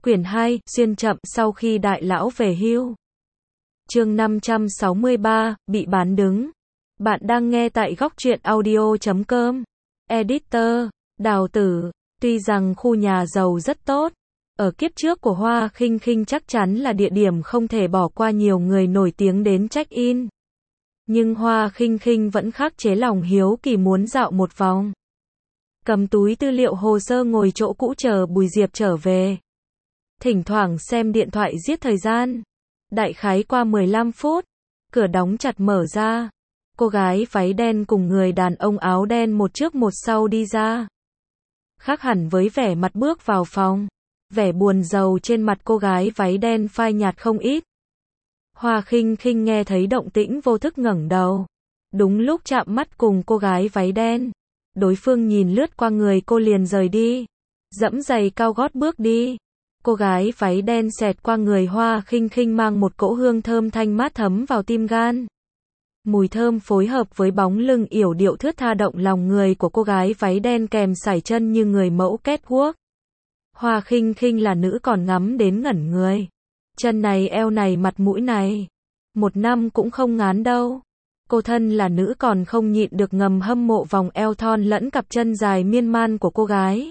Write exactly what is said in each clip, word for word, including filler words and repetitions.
Quyển hai, xuyên chậm sau khi đại lão về hưu. Chương năm trăm sáu mươi ba, bị bán đứng. Bạn đang nghe tại góc truyện audio chấm com. Editor, Đào Tử. Tuy rằng khu nhà giàu rất tốt, ở kiếp trước của Hoa Khinh Khinh chắc chắn là địa điểm không thể bỏ qua, nhiều người nổi tiếng đến check-in. Nhưng Hoa Khinh Khinh vẫn khắc chế lòng hiếu kỳ muốn dạo một vòng. Cầm túi tư liệu hồ sơ ngồi chỗ cũ chờ Bùi Diệp trở về. Thỉnh thoảng xem điện thoại giết thời gian. Đại khái qua mười lăm phút, cửa đóng chặt mở ra. Cô gái váy đen cùng người đàn ông áo đen một trước một sau đi ra. Khác hẳn với vẻ mặt bước vào phòng, vẻ buồn rầu trên mặt cô gái váy đen phai nhạt không ít. Hoa Khinh Khinh nghe thấy động tĩnh vô thức ngẩng đầu. Đúng lúc chạm mắt cùng cô gái váy đen, đối phương nhìn lướt qua người cô liền rời đi, dẫm giày cao gót bước đi. Cô gái váy đen xẹt qua người Hoa Khinh Khinh mang một cỗ hương thơm thanh mát thấm vào tim gan. Mùi thơm phối hợp với bóng lưng yểu điệu thướt tha động lòng người của cô gái váy đen kèm sải chân như người mẫu catwalk. Hoa Khinh Khinh là nữ còn ngắm đến ngẩn người. Chân này, eo này, mặt mũi này, một năm cũng không ngán đâu. Cô thân là nữ còn không nhịn được ngầm hâm mộ vòng eo thon lẫn cặp chân dài miên man của cô gái.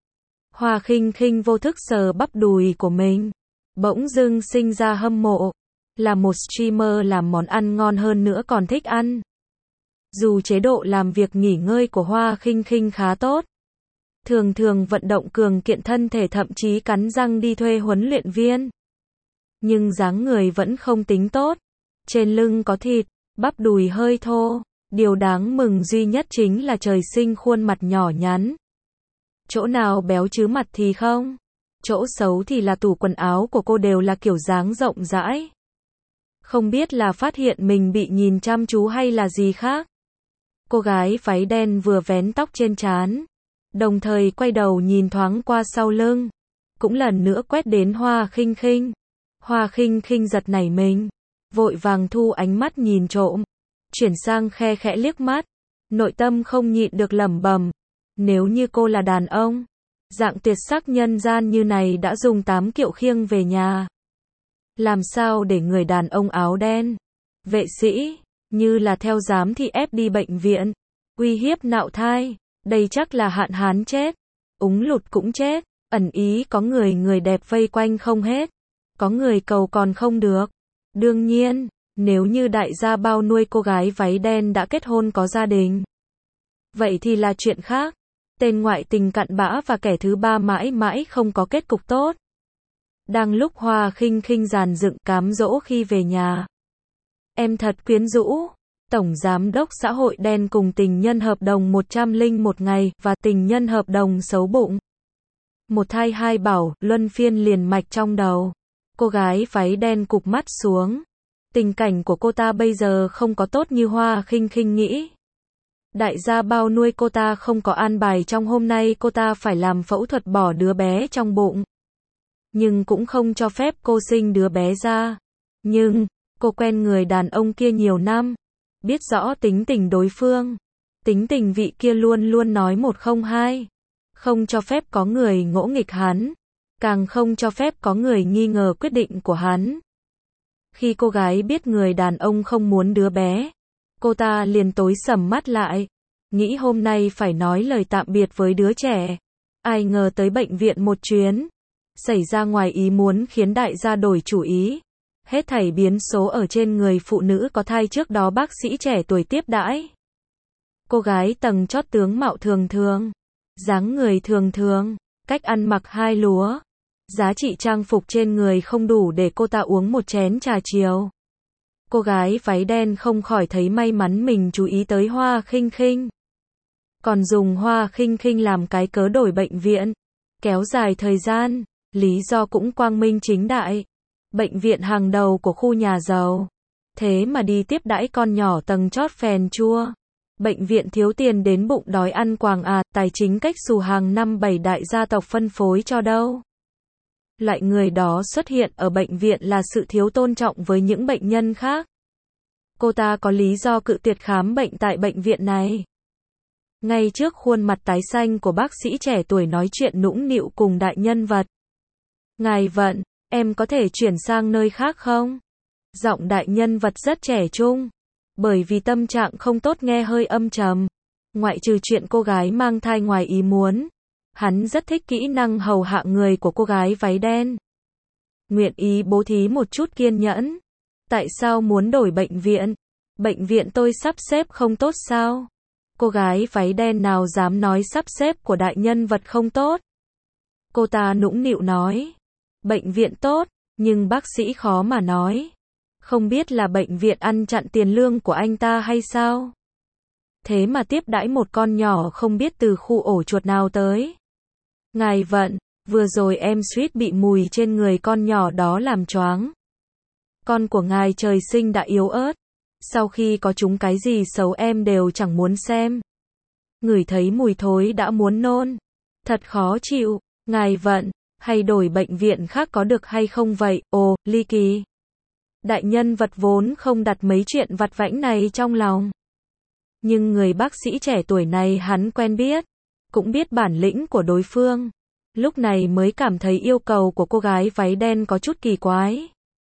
Hoa Khinh Khinh vô thức sờ bắp đùi của mình, bỗng dưng sinh ra hâm mộ. Là một streamer làm món ăn ngon hơn nữa còn thích ăn. Dù chế độ làm việc nghỉ ngơi của Hoa Khinh Khinh khá tốt, thường thường vận động cường kiện thân thể, thậm chí cắn răng đi thuê huấn luyện viên, nhưng dáng người vẫn không tính tốt. Trên lưng có thịt, bắp đùi hơi thô. Điều đáng mừng duy nhất chính là trời sinh khuôn mặt nhỏ nhắn. Chỗ nào béo chứ mặt thì không. Chỗ xấu thì là tủ quần áo của cô đều là kiểu dáng rộng rãi. Không biết là phát hiện mình bị nhìn chăm chú hay là gì khác. Cô gái váy đen vừa vén tóc trên trán, đồng thời quay đầu nhìn thoáng qua sau lưng, cũng lần nữa quét đến Hoa Khinh Khinh. Hoa Khinh Khinh giật nảy mình, vội vàng thu ánh mắt nhìn trộm, chuyển sang khe khẽ liếc mắt, nội tâm không nhịn được lẩm bẩm, nếu như cô là đàn ông, dạng tuyệt sắc nhân gian như này đã dùng tám kiệu khiêng về nhà. Làm sao để người đàn ông áo đen, vệ sĩ, như là theo giám thị ép đi bệnh viện, uy hiếp nạo thai, đây chắc là hạn hán chết, úng lụt cũng chết, ẩn ý có người người đẹp vây quanh không hết, có người cầu còn không được. Đương nhiên, nếu như đại gia bao nuôi cô gái váy đen đã kết hôn có gia đình, vậy thì là chuyện khác. Tên ngoại tình cặn bã và kẻ thứ ba mãi mãi không có kết cục tốt. Đang lúc Hoa Khinh Khinh dàn dựng cám dỗ khi về nhà, em thật quyến rũ. Tổng giám đốc xã hội đen cùng tình nhân hợp đồng một trăm lẻ một ngày và tình nhân hợp đồng xấu bụng, một thai hai bảo, luân phiên liền mạch trong đầu. Cô gái váy đen cụp mắt xuống. Tình cảnh của cô ta bây giờ không có tốt như Hoa Khinh Khinh nghĩ. Đại gia bao nuôi cô ta không có an bài trong hôm nay cô ta phải làm phẫu thuật bỏ đứa bé trong bụng, nhưng cũng không cho phép cô sinh đứa bé ra. Nhưng cô quen người đàn ông kia nhiều năm, biết rõ tính tình đối phương. Tính tình vị kia luôn luôn nói một không hai, không cho phép có người ngỗ nghịch hắn, càng không cho phép có người nghi ngờ quyết định của hắn. Khi cô gái biết người đàn ông không muốn đứa bé, cô ta liền tối sầm mắt lại, nghĩ hôm nay phải nói lời tạm biệt với đứa trẻ. Ai ngờ tới bệnh viện một chuyến, xảy ra ngoài ý muốn khiến đại gia đổi chủ ý. Hết thảy biến số ở trên người phụ nữ có thai trước đó bác sĩ trẻ tuổi tiếp đãi. Cô gái tầng chót tướng mạo thường thường, dáng người thường thường, cách ăn mặc hai lúa. Giá trị trang phục trên người không đủ để cô ta uống một chén trà chiều. Cô gái váy đen không khỏi thấy may mắn mình chú ý tới Hoa Khinh Khinh, còn dùng Hoa Khinh Khinh làm cái cớ đổi bệnh viện, kéo dài thời gian. Lý do cũng quang minh chính đại. Bệnh viện hàng đầu của khu nhà giàu, thế mà đi tiếp đãi con nhỏ tầng chót phèn chua. Bệnh viện thiếu tiền đến bụng đói ăn quàng à, tài chính cách xù hàng năm bảy đại gia tộc phân phối cho đâu. Loại người đó xuất hiện ở bệnh viện là sự thiếu tôn trọng với những bệnh nhân khác. Cô ta có lý do cự tuyệt khám bệnh tại bệnh viện này. Ngay trước khuôn mặt tái xanh của bác sĩ trẻ tuổi nói chuyện nũng nịu cùng đại nhân vật, Ngài Vận, em có thể chuyển sang nơi khác không? Giọng đại nhân vật rất trẻ trung. Bởi vì tâm trạng không tốt nghe hơi âm trầm. Ngoại trừ chuyện cô gái mang thai ngoài ý muốn. Hắn rất thích kỹ năng hầu hạ người của cô gái váy đen. Nguyện ý bố thí một chút kiên nhẫn. Tại sao muốn đổi bệnh viện? Bệnh viện tôi sắp xếp không tốt sao? Cô gái váy đen nào dám nói sắp xếp của đại nhân vật không tốt? Cô ta nũng nịu nói. Bệnh viện tốt, nhưng bác sĩ khó mà nói. Không biết là bệnh viện ăn chặn tiền lương của anh ta hay sao? Thế mà tiếp đãi một con nhỏ không biết từ khu ổ chuột nào tới. Ngài Vận, vừa rồi em suýt bị mùi trên người con nhỏ đó làm choáng. Con của ngài trời sinh đã yếu ớt. Sau khi có chúng cái gì xấu em đều chẳng muốn xem. Ngửi thấy mùi thối đã muốn nôn. Thật khó chịu. Ngài Vận, hay đổi bệnh viện khác có được hay không vậy? Ồ, ly kỳ. Đại nhân vật vốn không đặt mấy chuyện vặt vãnh này trong lòng. Nhưng người bác sĩ trẻ tuổi này hắn quen biết. Cũng biết bản lĩnh của đối phương. Lúc này mới cảm thấy yêu cầu của cô gái váy đen có chút kỳ quái.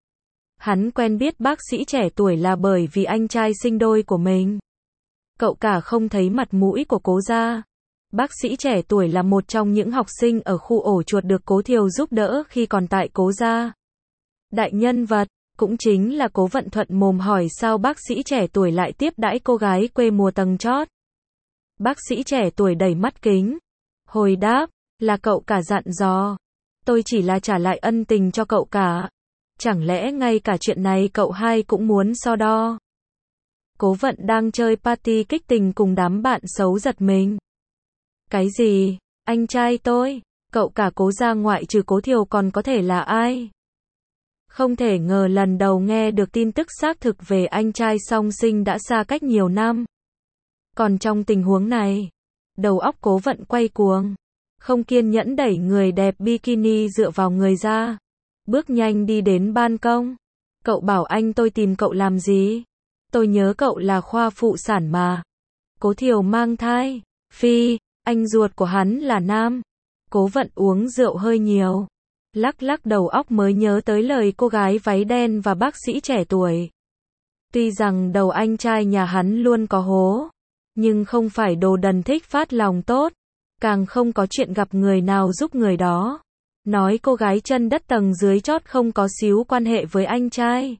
Hắn quen biết bác sĩ trẻ tuổi là bởi vì anh trai sinh đôi của mình. Cậu cả không thấy mặt mũi của Cố gia. Bác sĩ trẻ tuổi là một trong những học sinh ở khu ổ chuột được Cố Thiều giúp đỡ khi còn tại Cố gia. Đại nhân vật, cũng chính là Cố Vận thuận mồm hỏi sao bác sĩ trẻ tuổi lại tiếp đãi cô gái quê mùa tầng chót. Bác sĩ trẻ tuổi đầy mắt kính. Hồi đáp, là cậu cả dặn dò. Tôi chỉ là trả lại ân tình cho cậu cả. Chẳng lẽ ngay cả chuyện này cậu hai cũng muốn so đo? Cố Vận đang chơi party kích tình cùng đám bạn xấu giật mình. Cái gì? Anh trai tôi? Cậu cả Cố gia ngoại trừ Cố Thiều còn có thể là ai? Không thể ngờ lần đầu nghe được tin tức xác thực về anh trai song sinh đã xa cách nhiều năm. Còn trong tình huống này, đầu óc Cố Vận quay cuồng. Không kiên nhẫn đẩy người đẹp bikini dựa vào người ra. Bước nhanh đi đến ban công. Cậu bảo anh tôi tìm cậu làm gì? Tôi nhớ cậu là khoa phụ sản mà. Cố Thiều mang thai. Phi, anh ruột của hắn là nam. Cố Vận uống rượu hơi nhiều. Lắc lắc đầu óc mới nhớ tới lời cô gái váy đen và bác sĩ trẻ tuổi. Tuy rằng đầu anh trai nhà hắn luôn có hố. Nhưng không phải đồ đần thích phát lòng tốt. Càng không có chuyện gặp người nào giúp người đó. Nói cô gái chân đất tầng dưới chót không có xíu quan hệ với anh trai.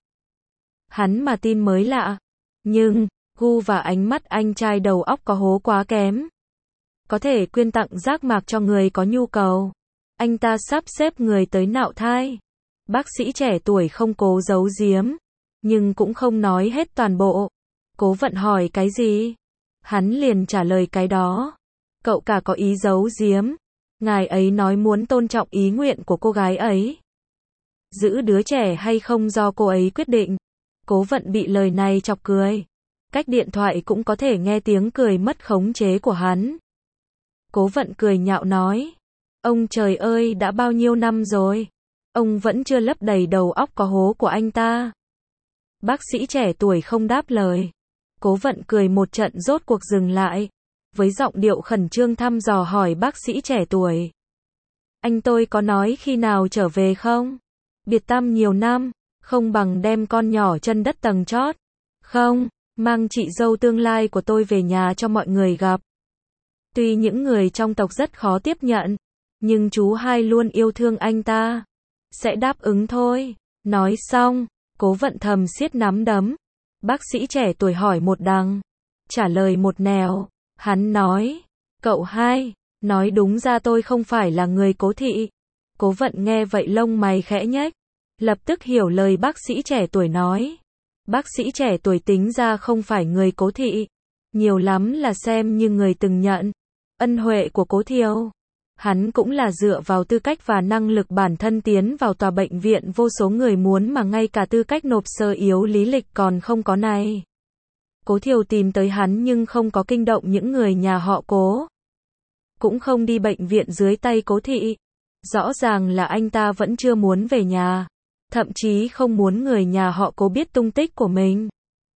Hắn mà tin mới lạ. Nhưng, gu và ánh mắt anh trai đầu óc có hố quá kém. Có thể quyên tặng giác mạc cho người có nhu cầu. Anh ta sắp xếp người tới nạo thai. Bác sĩ trẻ tuổi không cố giấu giếm. Nhưng cũng không nói hết toàn bộ. Cố Vận hỏi cái gì? Hắn liền trả lời cái đó. Cậu cả có ý giấu giếm. Ngài ấy nói muốn tôn trọng ý nguyện của cô gái ấy. Giữ đứa trẻ hay không do cô ấy quyết định. Cố Vận bị lời này chọc cười. Cách điện thoại cũng có thể nghe tiếng cười mất khống chế của hắn. Cố Vận cười nhạo nói. Ông trời ơi đã bao nhiêu năm rồi. Ông vẫn chưa lấp đầy đầu óc có hố của anh ta. Bác sĩ trẻ tuổi không đáp lời. Cố Vận cười một trận rốt cuộc dừng lại. Với giọng điệu khẩn trương thăm dò hỏi bác sĩ trẻ tuổi. Anh tôi có nói khi nào trở về không? Biệt tăm nhiều năm, không bằng đem con nhỏ chân đất tầng chót. Không, mang chị dâu tương lai của tôi về nhà cho mọi người gặp. Tuy những người trong tộc rất khó tiếp nhận, nhưng chú hai luôn yêu thương anh ta. Sẽ đáp ứng thôi. Nói xong, Cố Vận thầm siết nắm đấm. Bác sĩ trẻ tuổi hỏi một đằng, trả lời một nẻo. Hắn nói, cậu hai, nói đúng ra tôi không phải là người Cố thị. Cố Vận nghe vậy lông mày khẽ nhếch, lập tức hiểu lời bác sĩ trẻ tuổi nói. Bác sĩ trẻ tuổi tính ra không phải người Cố thị, nhiều lắm là xem như người từng nhận ân huệ của Cố Thiều. Hắn cũng là dựa vào tư cách và năng lực bản thân tiến vào tòa bệnh viện vô số người muốn mà ngay cả tư cách nộp sơ yếu lý lịch còn không có này. Cố Thiều tìm tới hắn nhưng không có kinh động những người nhà họ Cố. Cũng không đi bệnh viện dưới tay Cố thị. Rõ ràng là anh ta vẫn chưa muốn về nhà. Thậm chí không muốn người nhà họ Cố biết tung tích của mình.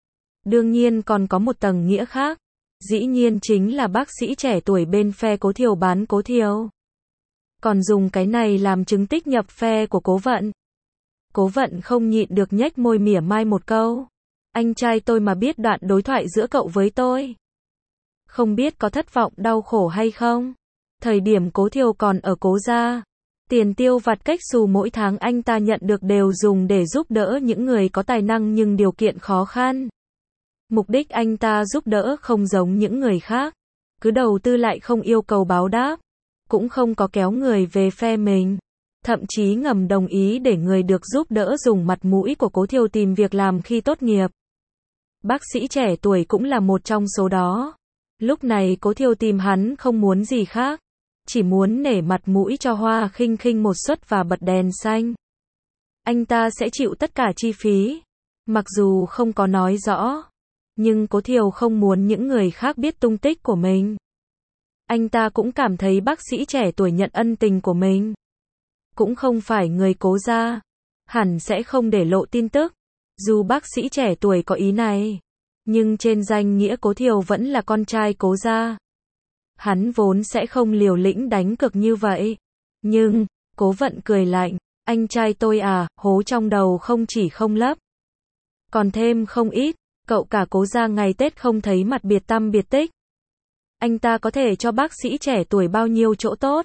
Đương nhiên còn có một tầng nghĩa khác. Dĩ nhiên chính là bác sĩ trẻ tuổi bên phe Cố Thiều bán Cố Thiều. Còn dùng cái này làm chứng tích nhập phe của Cố Vận. Cố Vận không nhịn được nhếch môi mỉa mai một câu. Anh trai tôi mà biết đoạn đối thoại giữa cậu với tôi, không biết có thất vọng đau khổ hay không. Thời điểm Cố Thiều còn ở Cố gia, tiền tiêu vặt cách xù mỗi tháng anh ta nhận được đều dùng để giúp đỡ những người có tài năng nhưng điều kiện khó khăn. Mục đích anh ta giúp đỡ không giống những người khác, cứ đầu tư lại không yêu cầu báo đáp, cũng không có kéo người về phe mình. Thậm chí ngầm đồng ý để người được giúp đỡ dùng mặt mũi của Cố Thiều tìm việc làm khi tốt nghiệp. Bác sĩ trẻ tuổi cũng là một trong số đó. Lúc này Cố Thiều tìm hắn không muốn gì khác, chỉ muốn nể mặt mũi cho Hoa Khinh Khinh một suất và bật đèn xanh. Anh ta sẽ chịu tất cả chi phí. Mặc dù không có nói rõ, nhưng Cố Thiều không muốn những người khác biết tung tích của mình. Anh ta cũng cảm thấy bác sĩ trẻ tuổi nhận ân tình của mình, cũng không phải người Cố gia, hẳn sẽ không để lộ tin tức. Dù bác sĩ trẻ tuổi có ý này, nhưng trên danh nghĩa Cố Thiều vẫn là con trai Cố gia. Hắn vốn sẽ không liều lĩnh đánh cược như vậy. Nhưng, Cố Vận cười lạnh, anh trai tôi à, hố trong đầu không chỉ không lấp, còn thêm không ít. Cậu cả Cố gia ngày Tết không thấy mặt biệt tăm biệt tích. Anh ta có thể cho bác sĩ trẻ tuổi bao nhiêu chỗ tốt.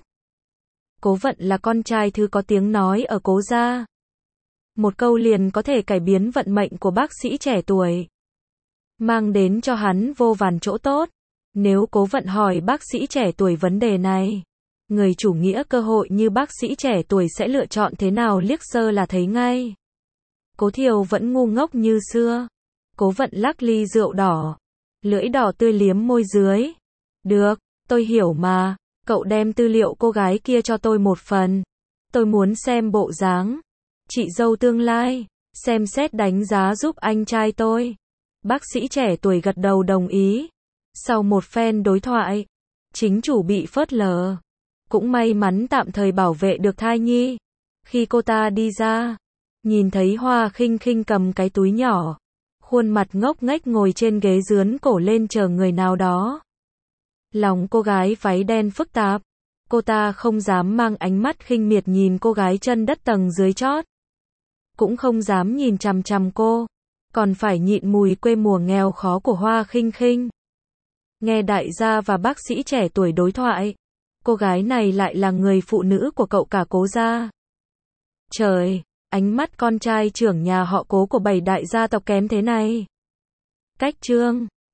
Cố Vận là con trai thứ có tiếng nói ở Cố gia. Một câu liền có thể cải biến vận mệnh của bác sĩ trẻ tuổi, mang đến cho hắn vô vàn chỗ tốt. Nếu Cố Vận hỏi bác sĩ trẻ tuổi vấn đề này, người chủ nghĩa cơ hội như bác sĩ trẻ tuổi sẽ lựa chọn thế nào liếc sơ là thấy ngay. Cố Thiều vẫn ngu ngốc như xưa. Cố Vận lắc ly rượu đỏ, lưỡi đỏ tươi liếm môi dưới. Được, tôi hiểu mà, cậu đem tư liệu cô gái kia cho tôi một phần. Tôi muốn xem bộ dáng chị dâu tương lai, xem xét đánh giá giúp anh trai tôi. Bác sĩ trẻ tuổi gật đầu đồng ý. Sau một phen đối thoại, chính chủ bị phớt lờ, cũng may mắn tạm thời bảo vệ được thai nhi. Khi cô ta đi ra, nhìn thấy Hoa Khinh Khinh cầm cái túi nhỏ, khuôn mặt ngốc nghếch ngồi trên ghế dướn cổ lên chờ người nào đó. Lòng cô gái váy đen phức tạp, cô ta không dám mang ánh mắt khinh miệt nhìn cô gái chân đất tầng dưới chót, cũng không dám nhìn chằm chằm cô, còn phải nhịn mùi quê mùa nghèo khó của Hoa Khinh Khinh. Nghe đại gia và bác sĩ trẻ tuổi đối thoại, cô gái này lại là người phụ nữ của cậu cả Cố gia. Trời, ánh mắt con trai trưởng nhà họ Cố của bảy đại gia tộc kém thế này. Cách chương